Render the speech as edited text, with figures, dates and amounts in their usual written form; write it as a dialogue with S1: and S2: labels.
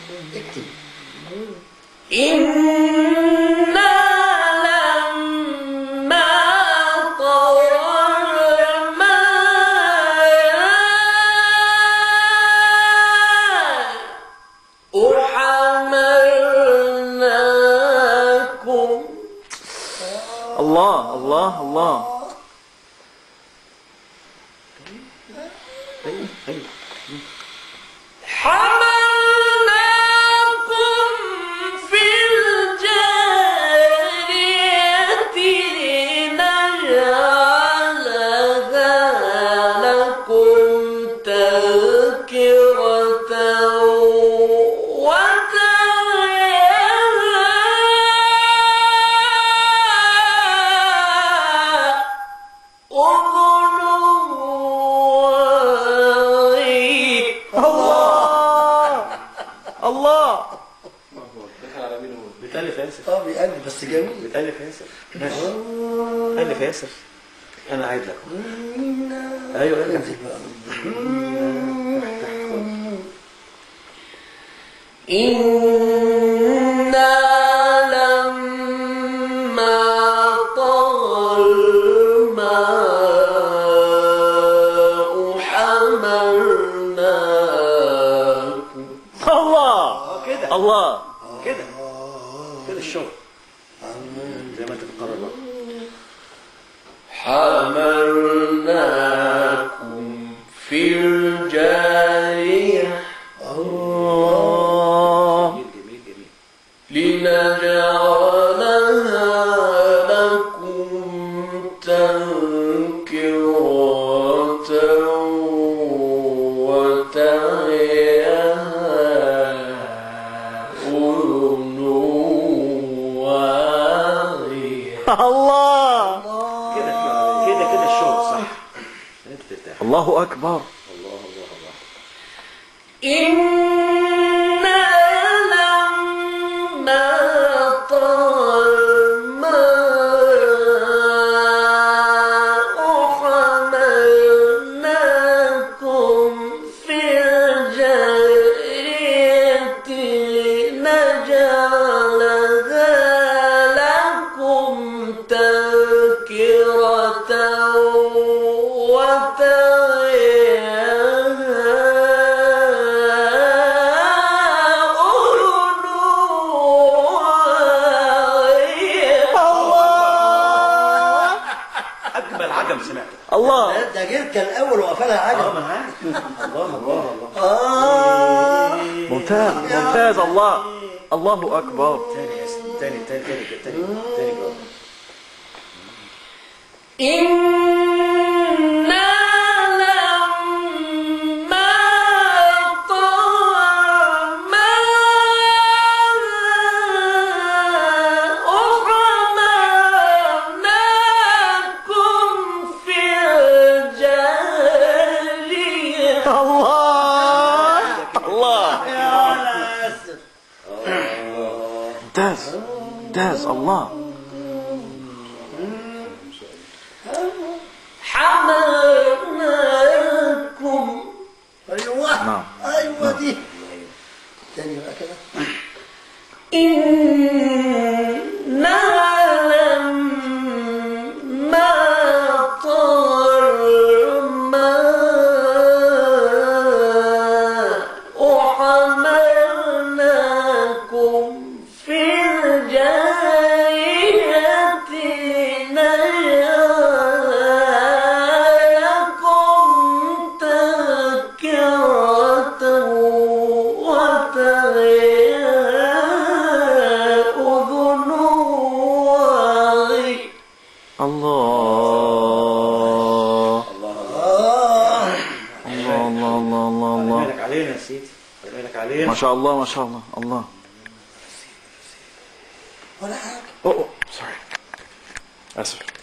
S1: اكتب.
S2: إنا لما طغى الماء حملناكم.
S3: الله الله الله.
S2: حملناكم في الجارية لنجعلها لكم تذكرة وتعيها أذن واعية.
S3: الله. دخل على مين هو؟ بتألف ياسر.
S1: بيقلب بس جميل.
S3: بتألف ياسر. ماشي. ألف ياسر. أنا عايد لك. أيوه انزل بقى.
S2: إنا لما طغى الماء حملناكم.
S3: الله كده. الله كده. كده الشغل. زي ما أنت بتقرر بقى.
S2: حملناكم في الجارية
S3: جميل جميل.
S2: لنجعلها لكم تذكرة وتعيها أذن واعية.
S3: الله كده كده كده الشغل صح. أنت ترتاح. الله أكبر. الله الله الله.
S2: إنا لما طغى الماء حملناكم في الجارية لنجعلها لكم تذكرة
S3: الله.
S1: ده غير كان الاول وقفلها عجب.
S3: ما انا عارف. الله الله الله. ممتاز ممتاز. الله الله اكبر. تاني تاني تاني تاني تاني جواب.
S2: إنا لما طغى الماء حملناكم في الجارية.
S3: الله الله. ممتاز ممتاز. الله.
S2: حملناكم.
S1: ايوه
S3: نعم.
S1: ايوه دي تاني بقى كده.
S2: إنا لما طغى الماء حملناكم في الجارية لكم تذكرة وتعيها أذن واعية.
S3: الله
S1: الله
S3: الله الله الله الله الله.
S4: بالك علينا يا سيدي. بالك علينا.
S3: ما شاء الله ما شاء الله. الله.
S1: ولا حاجه.
S3: اوه سوري. اسف.